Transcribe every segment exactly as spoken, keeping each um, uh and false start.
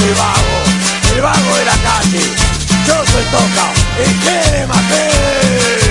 soy vago, el vago de la calle. Yo soy Toca, el Jere Majere.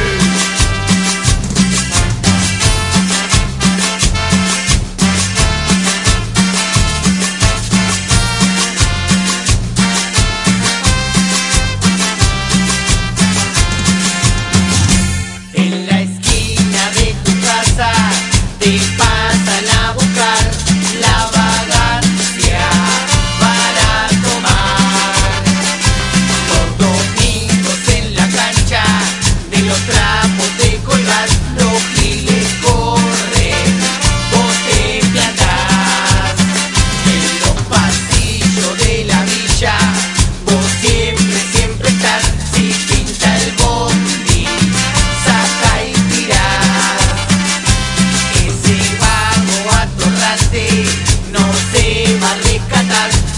Te pasan a buscar la vagancia para tomar. Los domingos en la cancha de los trapos de colgar, los giles corren, vos te plantás. En los pasillos de la villa, vos siempre, siempre estás. Si pinta el bondi, saca y tirás. No se va a rescatar.